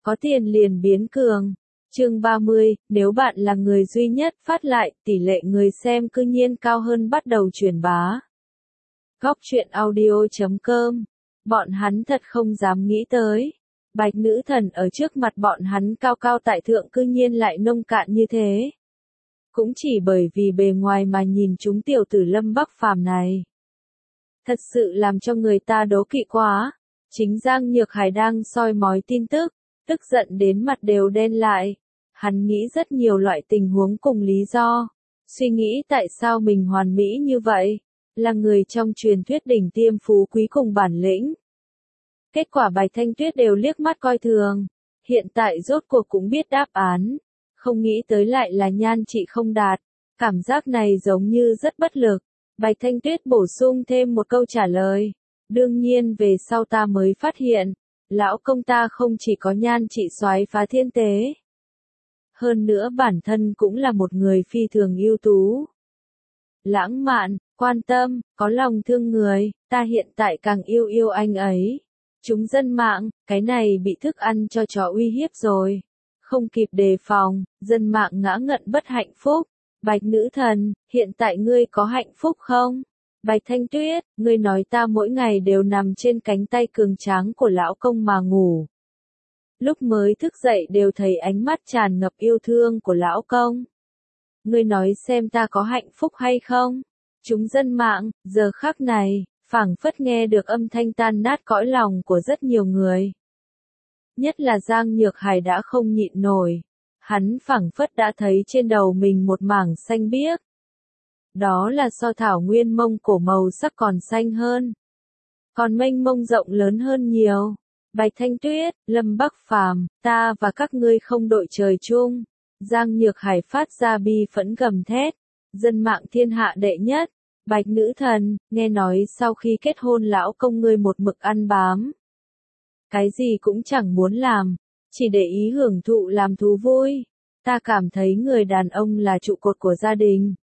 Có tiền liền biến cường. Chương 30, nếu bạn là người duy nhất phát lại, tỷ lệ người xem cư nhiên cao hơn bắt đầu truyền bá. Góc truyện audio.com. Bọn hắn thật không dám nghĩ tới. Bạch nữ thần ở trước mặt bọn hắn cao cao tại thượng cư nhiên lại nông cạn như thế. Cũng chỉ bởi vì bề ngoài mà nhìn chúng tiểu tử Lâm Bắc Phàm này. Thật sự làm cho người ta đố kỵ quá. Chính Giang Nhược Hải đang soi mói tin tức, tức giận đến mặt đều đen lại. Hắn nghĩ rất nhiều loại tình huống cùng lý do. Suy nghĩ tại sao mình hoàn mỹ như vậy. Là người trong truyền thuyết đỉnh tiêm phú quý cùng bản lĩnh. Kết quả Bạch Thanh Tuyết đều liếc mắt coi thường. Hiện tại rốt cuộc cũng biết đáp án. Không nghĩ tới lại là nhan trị không đạt. Cảm giác này giống như rất bất lực. Bạch Thanh Tuyết bổ sung thêm một câu trả lời. Đương nhiên về sau ta mới phát hiện. Lão công ta không chỉ có nhan trị soái phá thiên tế. Hơn nữa bản thân cũng là một người phi thường ưu tú. Lãng mạn, quan tâm, có lòng thương người, ta hiện tại càng yêu anh ấy. Chúng dân mạng, cái này bị thức ăn cho chó uy hiếp rồi. Không kịp đề phòng, dân mạng ngã ngận bất hạnh phúc. Bạch nữ thần, hiện tại ngươi có hạnh phúc không? Bạch Thanh Tuyết, ngươi nói ta mỗi ngày đều nằm trên cánh tay cường tráng của lão công mà ngủ. Lúc mới thức dậy đều thấy ánh mắt tràn ngập yêu thương của lão công. Ngươi nói xem ta có hạnh phúc hay không? Chúng dân mạng, giờ khắc này, phảng phất nghe được âm thanh tan nát cõi lòng của rất nhiều người. Nhất là Giang Nhược Hải đã không nhịn nổi. Hắn phảng phất đã thấy trên đầu mình một mảng xanh biếc. Đó là so thảo nguyên Mông Cổ màu sắc còn xanh hơn. Còn mênh mông rộng lớn hơn nhiều. Bạch Thanh Tuyết, Lâm Bắc Phàm, ta và các ngươi không đội trời chung. Giang Nhược Hải phát ra bi phẫn gầm thét. Dân mạng thiên hạ đệ nhất. Bạch nữ thần, nghe nói sau khi kết hôn lão công ngươi một mực ăn bám. Cái gì cũng chẳng muốn làm. Chỉ để ý hưởng thụ làm thú vui. Ta cảm thấy người đàn ông là trụ cột của gia đình.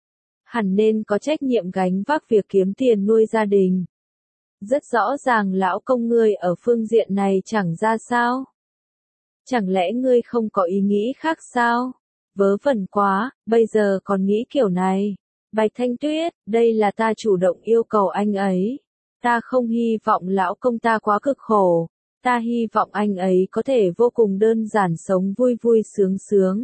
Hẳn nên có trách nhiệm gánh vác việc kiếm tiền nuôi gia đình. Rất rõ ràng lão công ngươi ở phương diện này chẳng ra sao. Chẳng lẽ ngươi không có ý nghĩ khác sao? Vớ vẩn quá, bây giờ còn nghĩ kiểu này. Bạch Thanh Tuyết, đây là ta chủ động yêu cầu anh ấy. Ta không hy vọng lão công ta quá cực khổ. Ta hy vọng anh ấy có thể vô cùng đơn giản sống vui vui sướng sướng.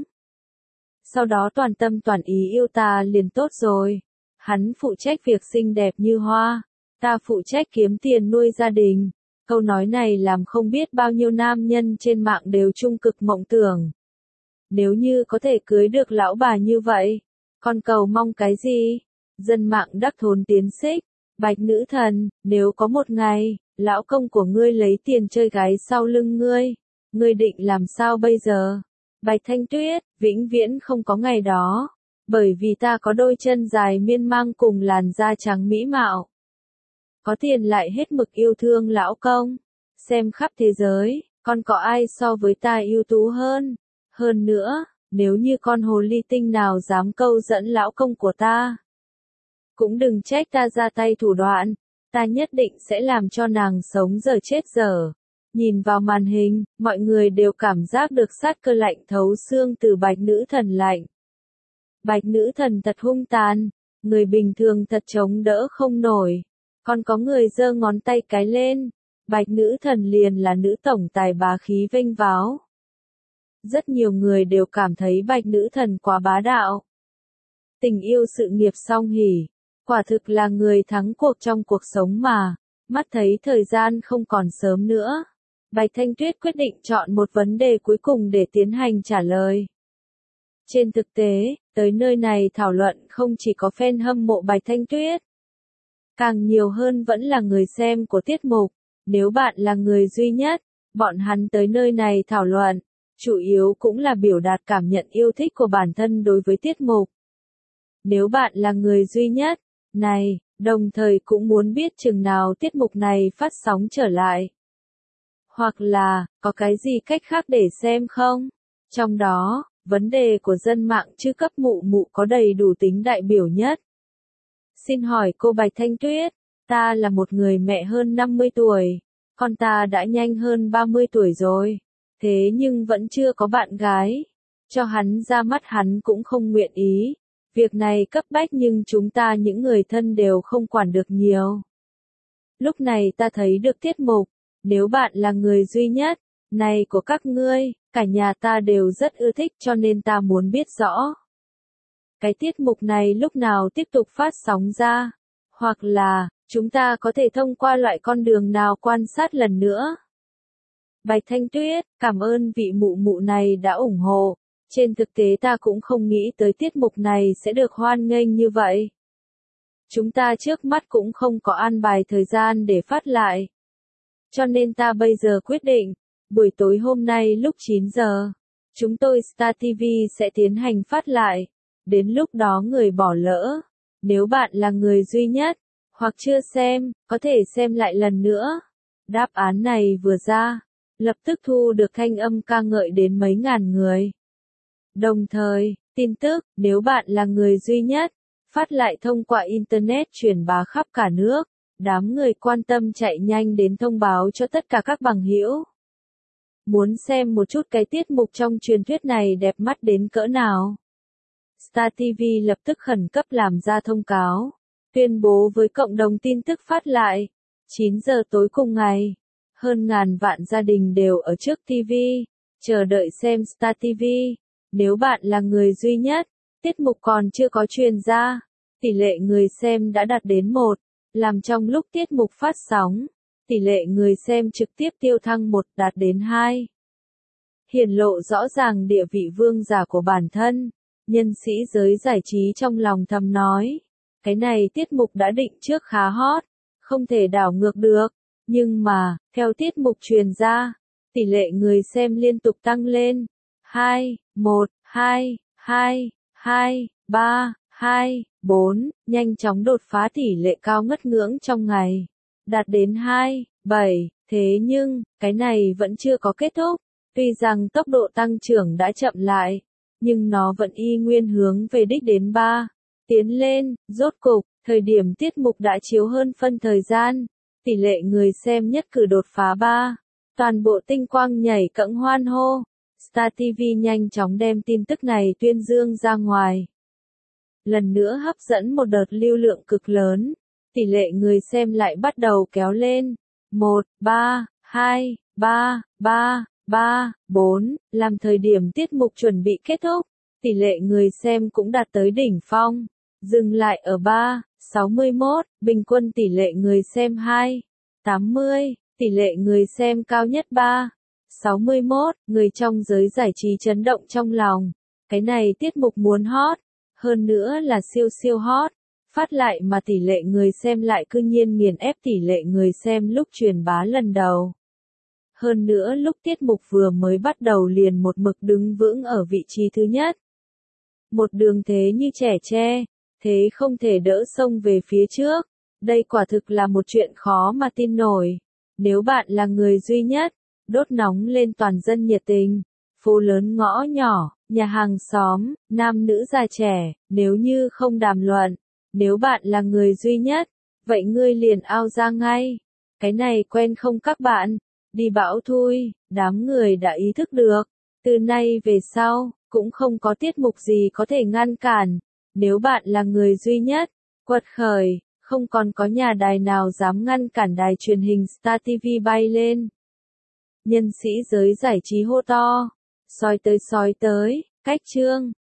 Sau đó toàn tâm toàn ý yêu ta liền tốt rồi. Hắn phụ trách việc xinh đẹp như hoa. Ta phụ trách kiếm tiền nuôi gia đình. Câu nói này làm không biết bao nhiêu nam nhân trên mạng đều trung cực mộng tưởng. Nếu như có thể cưới được lão bà như vậy, con cầu mong cái gì? Dân mạng đắc thốn tiến xích. Bạch nữ thần, nếu có một ngày, lão công của ngươi lấy tiền chơi gái sau lưng ngươi định làm sao bây giờ? Bạch Thanh Tuyết, vĩnh viễn không có ngày đó. Bởi vì ta có đôi chân dài miên mang cùng làn da trắng mỹ mạo. Có tiền lại hết mực yêu thương lão công. Xem khắp thế giới, còn có ai so với ta ưu tú hơn? Hơn nữa, nếu như con hồ ly tinh nào dám câu dẫn lão công của ta, cũng đừng trách ta ra tay thủ đoạn. Ta nhất định sẽ làm cho nàng sống dở chết dở. Nhìn vào màn hình, mọi người đều cảm giác được sát cơ lạnh thấu xương từ Bạch nữ thần lạnh. Bạch nữ thần thật hung tàn, người bình thường thật chống đỡ không nổi. Còn có người giơ ngón tay cái lên. Bạch nữ thần liền là nữ tổng tài bá khí vênh váo. Rất nhiều người đều cảm thấy Bạch nữ thần quá bá đạo. Tình yêu sự nghiệp song hỉ. Quả thực là người thắng cuộc trong cuộc sống mà. Mắt thấy thời gian không còn sớm nữa. Bạch Thanh Tuyết quyết định chọn một vấn đề cuối cùng để tiến hành trả lời. Trên thực tế, tới nơi này thảo luận không chỉ có fan hâm mộ Bạch Thanh Tuyết. Càng nhiều hơn vẫn là người xem của tiết mục. Nếu bạn là người duy nhất, bọn hắn tới nơi này thảo luận, chủ yếu cũng là biểu đạt cảm nhận yêu thích của bản thân đối với tiết mục. Nếu bạn là người duy nhất, này, đồng thời cũng muốn biết chừng nào tiết mục này phát sóng trở lại. Hoặc là, có cái gì cách khác để xem không? Trong đó, vấn đề của dân mạng chư cấp mụ mụ có đầy đủ tính đại biểu nhất. Xin hỏi cô Bạch Thanh Tuyết, ta là một người mẹ hơn 50 tuổi, con ta đã nhanh hơn 30 tuổi rồi. thế nhưng vẫn chưa có bạn gái. Cho hắn ra mắt hắn cũng không nguyện ý. Việc này cấp bách nhưng chúng ta những người thân đều không quản được nhiều. Lúc này ta thấy được tiết mục, nếu bạn là người duy nhất, này của các ngươi, cả nhà ta đều rất ưa thích cho nên ta muốn biết rõ. Cái tiết mục này lúc nào tiếp tục phát sóng ra, hoặc là, chúng ta có thể thông qua loại con đường nào quan sát lần nữa. Bạch Thanh Tuyết, cảm ơn vị mụ mụ này đã ủng hộ. Trên thực tế ta cũng không nghĩ tới tiết mục này sẽ được hoan nghênh như vậy. Chúng ta trước mắt cũng không có an bài thời gian để phát lại. Cho nên ta bây giờ quyết định, buổi tối hôm nay lúc 9 giờ, chúng tôi Star TV sẽ tiến hành phát lại. Đến lúc đó người bỏ lỡ, nếu bạn là người duy nhất, hoặc chưa xem, có thể xem lại lần nữa. Đáp án này vừa ra, lập tức thu được thanh âm ca ngợi đến mấy ngàn người. Đồng thời, tin tức, nếu bạn là người duy nhất, phát lại thông qua Internet truyền bá khắp cả nước, đám người quan tâm chạy nhanh đến thông báo cho tất cả các bằng hữu. Muốn xem một chút cái tiết mục trong truyền thuyết này đẹp mắt đến cỡ nào? Star TV lập tức khẩn cấp làm ra thông cáo, tuyên bố với cộng đồng tin tức phát lại. 9 giờ tối cùng ngày, hơn ngàn vạn gia đình đều ở trước TV, chờ đợi xem Star TV. Nếu bạn là người duy nhất, tiết mục còn chưa có truyền ra, tỷ lệ người xem đã đạt đến 1, làm trong lúc tiết mục phát sóng, tỷ lệ người xem trực tiếp tiêu thăng 1 đạt đến 2. Hiển lộ rõ ràng địa vị vương giả của bản thân, nhân sĩ giới giải trí trong lòng thầm nói, cái này tiết mục đã định trước khá hot, không thể đảo ngược được, nhưng mà, theo tiết mục truyền ra, tỷ lệ người xem liên tục tăng lên, 2, 1, 2, 2, 2, 3, 2, 4, nhanh chóng đột phá tỷ lệ cao ngất ngưỡng trong ngày, đạt đến 2, 7, thế nhưng, cái này vẫn chưa có kết thúc, tuy rằng tốc độ tăng trưởng đã chậm lại, nhưng nó vẫn y nguyên hướng về đích đến 3, tiến lên, rốt cục, thời điểm tiết mục đã chiếu hơn phân thời gian, tỷ lệ người xem nhất cử đột phá 3, toàn bộ tinh quang nhảy cẫng hoan hô. Star TV nhanh chóng đem tin tức này tuyên dương ra ngoài. Lần nữa hấp dẫn một đợt lưu lượng cực lớn, tỷ lệ người xem lại bắt đầu kéo lên. 1, 3, 2, 3, 3, 3, 4, làm thời điểm tiết mục chuẩn bị kết thúc, tỷ lệ người xem cũng đạt tới đỉnh phong, dừng lại ở 3, 61, bình quân tỷ lệ người xem 2, 80, tỷ lệ người xem cao nhất 3. 61, người trong giới giải trí chấn động trong lòng. Cái này tiết mục muốn hot, hơn nữa là siêu siêu hot. Phát lại mà tỷ lệ người xem lại cư nhiên nghiền ép tỷ lệ người xem lúc truyền bá lần đầu. Hơn nữa lúc tiết mục vừa mới bắt đầu liền một mực đứng vững ở vị trí thứ nhất. Một đường thế như trẻ tre, thế không thể đỡ xông về phía trước. Đây quả thực là một chuyện khó mà tin nổi. Nếu bạn là người duy nhất, đốt nóng lên toàn dân nhiệt tình, phố lớn ngõ nhỏ, nhà hàng xóm, nam nữ già trẻ, nếu như không đàm luận, nếu bạn là người duy nhất, vậy ngươi liền ao ra ngay. Cái này quen không các bạn? Đi bão thui, đám người đã ý thức được, từ nay về sau, cũng không có tiết mục gì có thể ngăn cản. Nếu bạn là người duy nhất, quật khởi, không còn có nhà đài nào dám ngăn cản đài truyền hình Star TV bay lên. Nhân sĩ giới giải trí hô to, soi tới, cách chương.